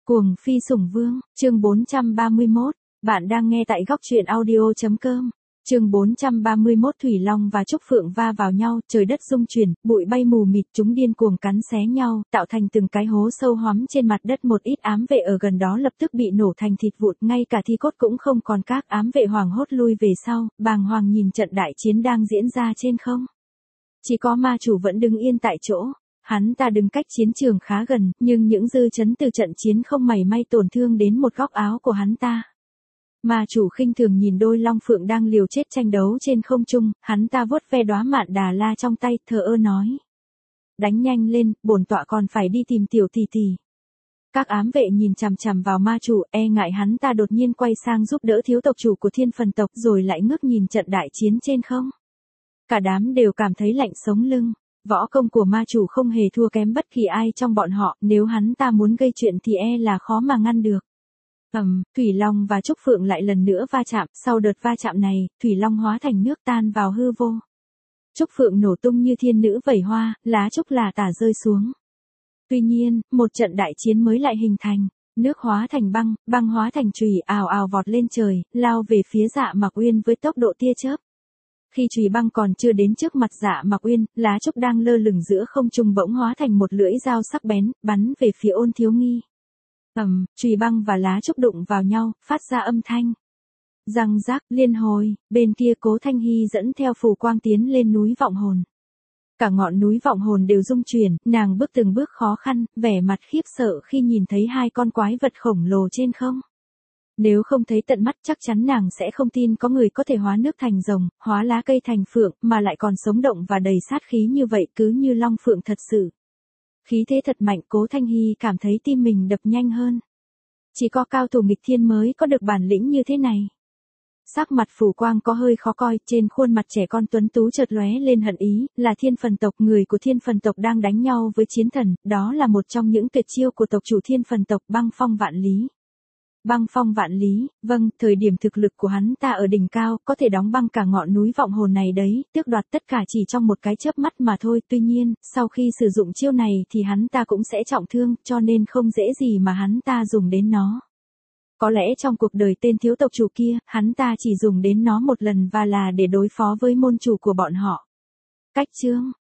Cuồng phi sủng vương, chương 431, bạn đang nghe tại góc truyện audio.com. Chương 431 Thủy Long và Trúc Phượng va vào nhau, trời đất rung chuyển, bụi bay mù mịt, chúng điên cuồng cắn xé nhau, tạo thành từng cái hố sâu hoắm trên mặt đất. Một ít ám vệ ở gần đó lập tức bị nổ thành thịt vụn, ngay cả thi cốt cũng không còn. Các ám vệ hoảng hốt lui về sau, bàng hoàng nhìn trận đại chiến đang diễn ra trên không. Chỉ có ma chủ vẫn đứng yên tại chỗ. Hắn ta đứng cách chiến trường khá gần, nhưng những dư chấn từ trận chiến không mảy may tổn thương đến một góc áo của hắn ta. Ma chủ khinh thường nhìn đôi long phượng đang liều chết tranh đấu trên không trung, hắn ta vuốt ve đóa mạn đà la trong tay, thờ ơ nói. Đánh nhanh lên, bổn tọa còn phải đi tìm tiểu tỷ tỷ. Các ám vệ nhìn chằm chằm vào ma chủ, e ngại hắn ta đột nhiên quay sang giúp đỡ thiếu tộc chủ của Thiên Phần tộc, rồi lại ngước nhìn trận đại chiến trên không. Cả đám đều cảm thấy lạnh sống lưng. Võ công của ma chủ không hề thua kém bất kỳ ai trong bọn họ, nếu hắn ta muốn gây chuyện thì e là khó mà ngăn được. Thủy Long và Trúc Phượng lại lần nữa va chạm, sau đợt va chạm này, Thủy Long hóa thành nước tan vào hư vô. Trúc Phượng nổ tung như thiên nữ vẩy hoa, lá trúc là tả rơi xuống. Tuy nhiên, một trận đại chiến mới lại hình thành, nước hóa thành băng, băng hóa thành chùy, ào ào vọt lên trời, lao về phía Dạ Mạc Uyên với tốc độ tia chớp. Khi chùy băng còn chưa đến trước mặt Dạ Mạc Uyên, lá trúc đang lơ lửng giữa không trung bỗng hóa thành một lưỡi dao sắc bén, bắn về phía Ôn Thiếu Nghi. Chùy băng và lá trúc đụng vào nhau, phát ra âm thanh răng rác liên hồi. Bên kia Cố Thanh Hy dẫn theo phù quang tiến lên núi Vọng Hồn. Cả ngọn núi Vọng Hồn đều rung chuyển, nàng bước từng bước khó khăn, vẻ mặt khiếp sợ khi nhìn thấy hai con quái vật khổng lồ trên không. Nếu không thấy tận mắt chắc chắn nàng sẽ không tin có người có thể hóa nước thành rồng, hóa lá cây thành phượng, mà lại còn sống động và đầy sát khí như vậy, cứ như long phượng thật sự. Khí thế thật mạnh, Cố Thanh Hy cảm thấy tim mình đập nhanh hơn. Chỉ có cao thủ nghịch thiên mới có được bản lĩnh như thế này. Sắc mặt Phù Quang có hơi khó coi, trên khuôn mặt trẻ con tuấn tú chợt lóe lên hận ý, là Thiên Phần tộc, người của Thiên Phần tộc đang đánh nhau với chiến thần, đó là một trong những tuyệt chiêu của tộc chủ Thiên Phần tộc, Băng Phong Vạn Lý. Băng Phong Vạn Lý, vâng, thời điểm thực lực của hắn ta ở đỉnh cao, có thể đóng băng cả ngọn núi Vọng Hồn này đấy, tước đoạt tất cả chỉ trong một cái chớp mắt mà thôi. Tuy nhiên, sau khi sử dụng chiêu này thì hắn ta cũng sẽ trọng thương, cho nên không dễ gì mà hắn ta dùng đến nó. Có lẽ trong cuộc đời tên thiếu tộc chủ kia, hắn ta chỉ dùng đến nó một lần và là để đối phó với môn chủ của bọn họ. Cách chương,